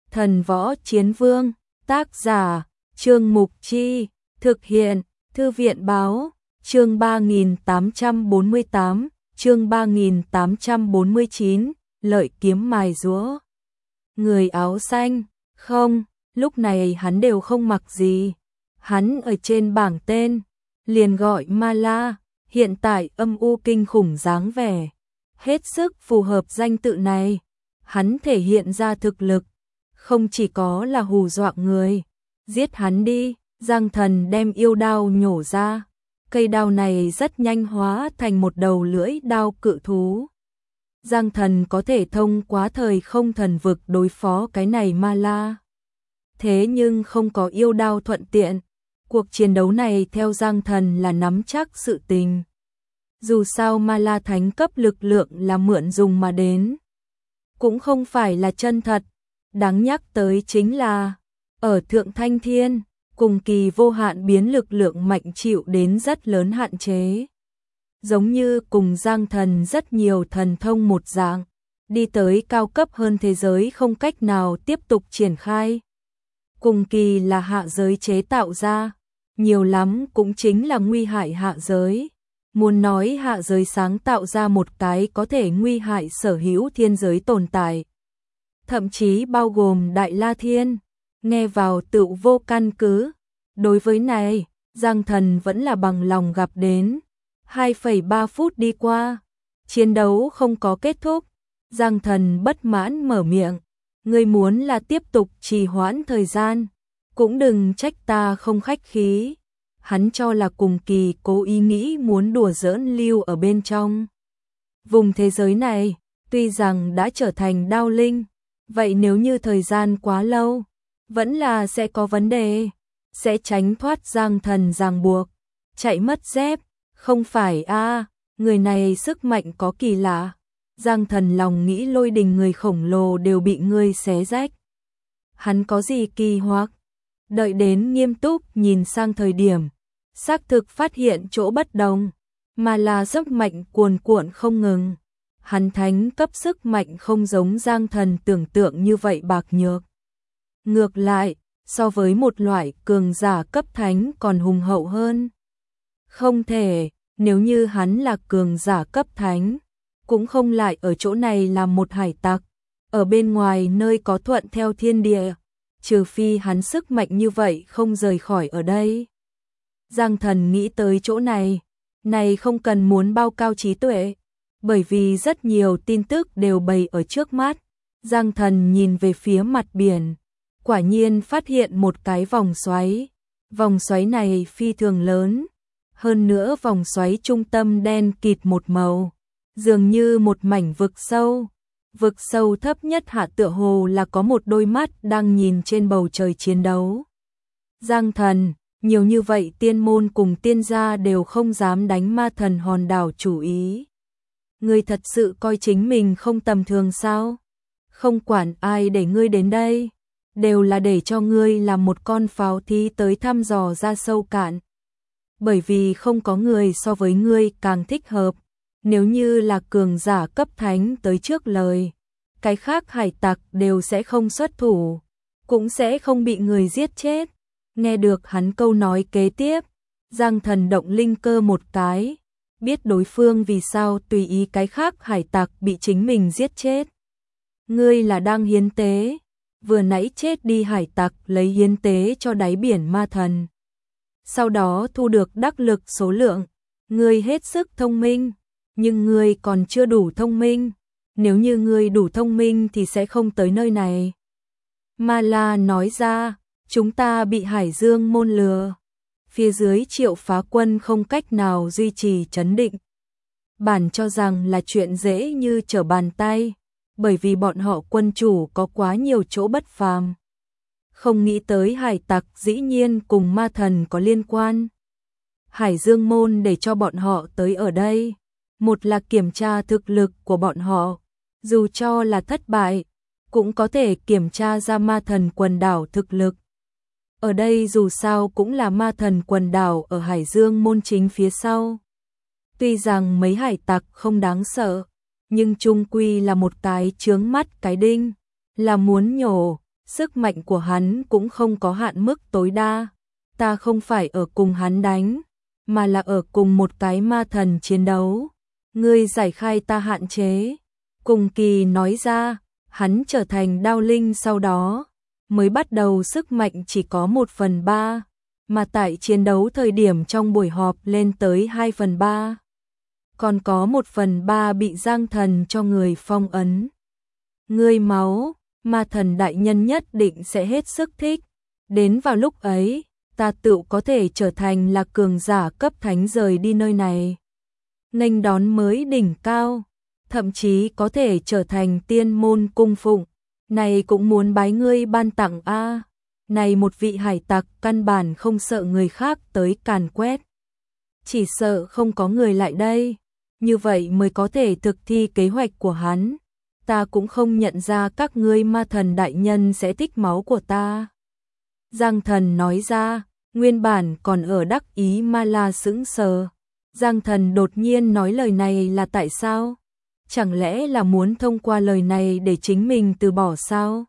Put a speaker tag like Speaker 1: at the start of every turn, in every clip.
Speaker 1: Thần Võ Chiến Vương, tác giả, Trương Mục Chi, thực hiện, Thư viện Báo, chương 3848, chương 3849, lợi kiếm mài rũa. Người áo xanh, không, lúc này hắn đều không mặc gì. Hắn ở trên bảng tên, liền gọi Mala, hiện tại âm u kinh khủng dáng vẻ. Hết sức phù hợp danh tự này. Hắn thể hiện ra thực lực, không chỉ có là hù dọa người. Giết hắn đi, Giang Thần đem yêu đao nhổ ra. Cây đao này rất nhanh hóa thành một đầu lưỡi đao cự thú. Giang Thần có thể thông qua thời không thần vực đối phó cái này Mala. Thế nhưng không có yêu đao thuận tiện. Cuộc chiến đấu này theo Giang Thần là nắm chắc sự tình. Dù sao Mala thánh cấp lực lượng là mượn dùng mà đến, cũng không phải là chân thật. Đáng nhắc tới chính là, ở Thượng Thanh Thiên, cùng kỳ vô hạn biến lực lượng mạnh chịu đến rất lớn hạn chế. Giống như cùng Giang Thần rất nhiều thần thông một dạng, đi tới cao cấp hơn thế giới không cách nào tiếp tục triển khai. Cùng kỳ là hạ giới chế tạo ra, nhiều lắm cũng chính là nguy hại hạ giới. Muốn nói hạ giới sáng tạo ra một cái có thể nguy hại sở hữu thiên giới tồn tại, thậm chí bao gồm Đại La Thiên, nghe vào tự vô căn cứ. Đối với này, Giang Thần vẫn là bằng lòng gặp đến. 2,3 phút đi qua, chiến đấu không có kết thúc. Giang Thần bất mãn mở miệng, ngươi muốn là tiếp tục trì hoãn thời gian, cũng đừng trách ta không khách khí. Hắn cho là cùng kỳ cố ý nghĩ muốn đùa giỡn lưu ở bên trong. Vùng thế giới này, tuy rằng đã trở thành đao linh, vậy nếu như thời gian quá lâu, vẫn là sẽ có vấn đề, sẽ tránh thoát Giang Thần ràng buộc, chạy mất dép. Không phải a, người này sức mạnh có kỳ lạ. Giang Thần lòng nghĩ lôi đình người khổng lồ đều bị ngươi xé rách. Hắn có gì kỳ hoặc? Đợi đến nghiêm túc nhìn sang thời điểm, xác thực phát hiện chỗ bất đồng, mà là sức mạnh cuồn cuộn không ngừng. Hắn thánh cấp sức mạnh không giống Giang Thần tưởng tượng như vậy bạc nhược. Ngược lại, so với một loại cường giả cấp thánh còn hùng hậu hơn. Không thể, nếu như hắn là cường giả cấp thánh, cũng không lại ở chỗ này làm một hải tặc, ở bên ngoài nơi có thuận theo thiên địa, trừ phi hắn sức mạnh như vậy không rời khỏi ở đây. Giang Thần nghĩ tới chỗ này không cần muốn bao cao trí tuệ, bởi vì rất nhiều tin tức đều bày ở trước mắt. Giang Thần nhìn về phía mặt biển, quả nhiên phát hiện một cái vòng xoáy. Vòng xoáy này phi thường lớn, hơn nữa vòng xoáy trung tâm đen kịt một màu, dường như một mảnh vực sâu. Vực sâu thấp nhất hạ tựa hồ là có một đôi mắt đang nhìn trên bầu trời chiến đấu. Giang Thần, nhiều như vậy tiên môn cùng tiên gia đều không dám đánh ma thần hòn đảo chủ ý. Ngươi thật sự coi chính mình không tầm thường sao? Không quản ai để ngươi đến đây, đều là để cho ngươi làm một con pháo thí tới thăm dò ra sâu cạn. Bởi vì không có người so với ngươi càng thích hợp. Nếu như là cường giả cấp thánh tới trước lời, cái khác hải tặc đều sẽ không xuất thủ, cũng sẽ không bị người giết chết. Nghe được hắn câu nói kế tiếp, Giang Thần động linh cơ một cái, biết đối phương vì sao tùy ý cái khác hải tặc bị chính mình giết chết. Ngươi là đang hiến tế, vừa nãy chết đi hải tặc lấy hiến tế cho đáy biển ma thần, sau đó thu được đắc lực số lượng. Ngươi hết sức thông minh, nhưng ngươi còn chưa đủ thông minh. Nếu như ngươi đủ thông minh thì sẽ không tới nơi này. Mala nói ra, chúng ta bị Hải Dương môn lừa. Phía dưới Triệu Phá Quân không cách nào duy trì trấn định. Bản cho rằng là chuyện dễ như trở bàn tay, bởi vì bọn họ quân chủ có quá nhiều chỗ bất phàm. Không nghĩ tới hải tặc dĩ nhiên cùng ma thần có liên quan. Hải Dương môn để cho bọn họ tới ở đây, một là kiểm tra thực lực của bọn họ, dù cho là thất bại, cũng có thể kiểm tra ra ma thần quần đảo thực lực. Ở đây dù sao cũng là ma thần quần đảo ở Hải Dương môn chính phía sau. Tuy rằng mấy hải tặc không đáng sợ, nhưng chung quy là một cái chướng mắt cái đinh, là muốn nhổ. sức mạnh của hắn cũng không có hạn mức tối đa. Ta không phải ở cùng hắn đánh, mà là ở cùng một cái ma thần chiến đấu. Ngươi giải khai ta hạn chế. Cùng Kỳ nói ra, hắn trở thành đao linh sau đó, mới bắt đầu sức mạnh chỉ có 1/3, mà tại chiến đấu thời điểm trong buổi họp lên tới 2/3. Còn có 1/3 bị Giang Thần cho người phong ấn. Ngươi máu, ma thần đại nhân nhất định sẽ hết sức thích. Đến vào lúc ấy, ta tự có thể trở thành là cường giả cấp thánh rời đi nơi này. Nghênh đón mới đỉnh cao, thậm chí có thể trở thành tiên môn cung phụng. Này cũng muốn bái ngươi ban tặng a. Này một vị hải tặc căn bản không sợ người khác tới càn quét. Chỉ sợ không có người lại đây, như vậy mới có thể thực thi kế hoạch của hắn. Ta cũng không nhận ra các ngươi ma thần đại nhân sẽ thích máu của ta. Giang Thần nói ra, nguyên bản còn ở đắc ý Ma La sững sờ. Giang Thần đột nhiên nói lời này là tại sao? Chẳng lẽ là muốn thông qua lời này để chính mình từ bỏ sao?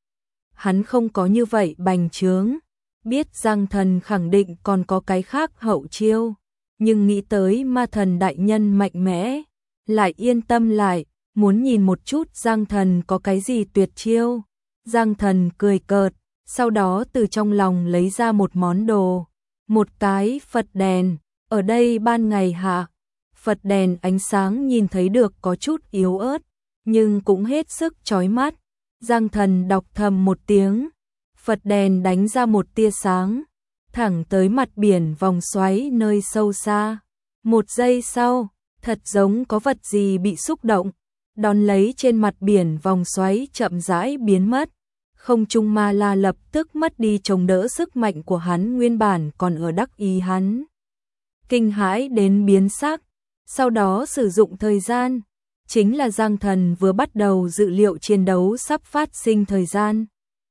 Speaker 1: Hắn không có như vậy bành trướng, biết Giang Thần khẳng định còn có cái khác hậu chiêu, nhưng nghĩ tới ma thần đại nhân mạnh mẽ, lại yên tâm lại, muốn nhìn một chút Giang Thần có cái gì tuyệt chiêu. Giang Thần cười cợt, sau đó từ trong lòng lấy ra một món đồ, một cái Phật đèn, ở đây ban ngày hạ. Phật đèn ánh sáng nhìn thấy được có chút yếu ớt, nhưng cũng hết sức chói mắt. Giang Thần đọc thầm một tiếng, Phật đèn đánh ra một tia sáng, thẳng tới mặt biển vòng xoáy nơi sâu xa. Một giây sau, thật giống có vật gì bị xúc động, đón lấy trên mặt biển vòng xoáy chậm rãi biến mất. Không trung Ma La lập tức mất đi chống đỡ sức mạnh của hắn, nguyên bản còn ở đắc ý hắn. Kinh hãi đến biến sắc, sau đó sử dụng thời gian, chính là Giang Thần vừa bắt đầu dự liệu chiến đấu sắp phát sinh thời gian.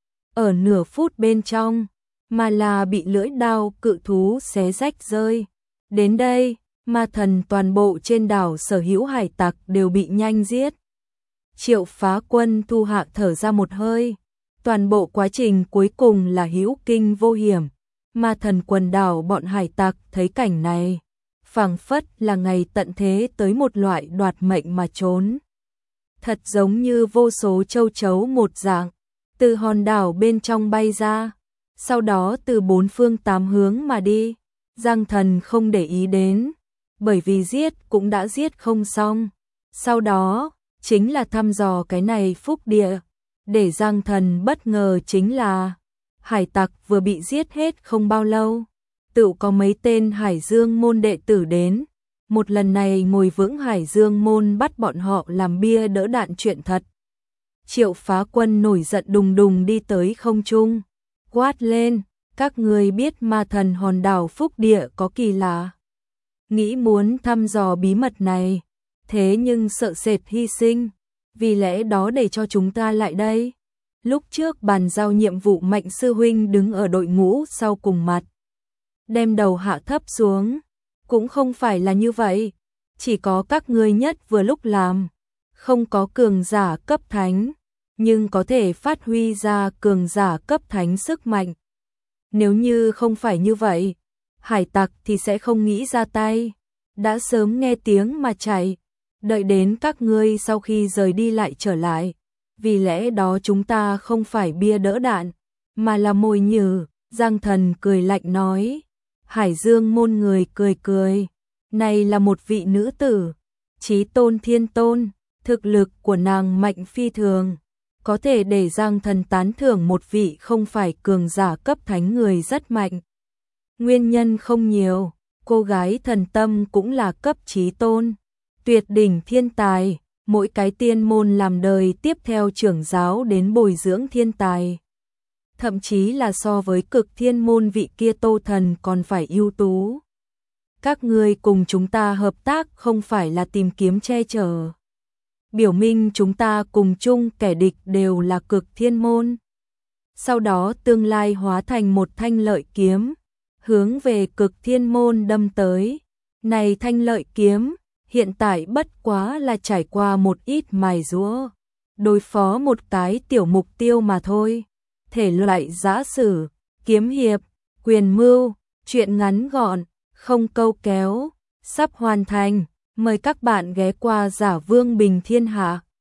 Speaker 1: Ở nửa phút bên trong, Ma La bị lưỡi đao cự thú xé rách rơi. Đến đây, ma thần toàn bộ trên đảo sở hữu hải tặc đều bị nhanh giết. Triệu Phá Quân thu hạ thở ra một hơi. Toàn bộ quá trình cuối cùng là hữu kinh vô hiểm. Ma thần quần đảo bọn hải tặc thấy cảnh này, phảng phất là ngày tận thế tới một loại đoạt mệnh mà trốn. Thật giống như vô số châu chấu một dạng, từ hòn đảo bên trong bay ra, sau đó từ bốn phương tám hướng mà đi. Giang Thần không để ý đến, bởi vì giết cũng đã giết không xong. Sau đó, chính là thăm dò cái này phúc địa. Để Giang Thần bất ngờ chính là, hải tặc vừa bị giết hết không bao lâu, tự có mấy tên Hải Dương môn đệ tử đến. Một lần này ngồi vững Hải Dương môn bắt bọn họ làm bia đỡ đạn chuyện thật. Triệu Phá Quân nổi giận đùng đùng đi tới không trung, quát lên, các người biết ma thần hòn đảo phúc địa có kỳ lạ. Nghĩ muốn thăm dò bí mật này, thế nhưng sợ sệt hy sinh, vì lẽ đó để cho chúng ta lại đây. Lúc trước bàn giao nhiệm vụ Mạnh sư huynh đứng ở đội ngũ sau cùng mặt, đem đầu hạ thấp xuống, cũng không phải là như vậy, chỉ có các ngươi nhất vừa lúc làm, không có cường giả cấp thánh, nhưng có thể phát huy ra cường giả cấp thánh sức mạnh. Nếu như không phải như vậy, hải tặc thì sẽ không nghĩ ra tay, đã sớm nghe tiếng mà chạy, đợi đến các ngươi sau khi rời đi lại trở lại. Vì lẽ đó chúng ta không phải bia đỡ đạn, mà là mồi nhử. Giang Thần cười lạnh nói. Hải Dương môn người cười cười, này là một vị nữ tử, Chí Tôn Thiên Tôn, thực lực của nàng mạnh phi thường, có thể để Giang Thần tán thưởng một vị không phải cường giả cấp thánh người rất mạnh. Nguyên nhân không nhiều, cô gái thần tâm cũng là cấp Chí Tôn, tuyệt đỉnh thiên tài, mỗi cái tiên môn làm đời tiếp theo trưởng giáo đến bồi dưỡng thiên tài. Thậm chí là so với cực thiên môn vị kia Tô Thần còn phải ưu tú. Các ngươi cùng chúng ta hợp tác không phải là tìm kiếm che chở. Biểu minh chúng ta cùng chung kẻ địch đều là cực thiên môn. Sau đó tương lai hóa thành một thanh lợi kiếm, hướng về cực thiên môn đâm tới. Này thanh lợi kiếm, hiện tại bất quá là trải qua một ít mài giũa, đối phó một cái tiểu mục tiêu mà thôi. thể loại giã sử, kiếm hiệp, quyền mưu, truyện ngắn gọn, không câu kéo, sắp hoàn thành. Mời các bạn ghé qua Giả Vương Bình Thiên Hạ.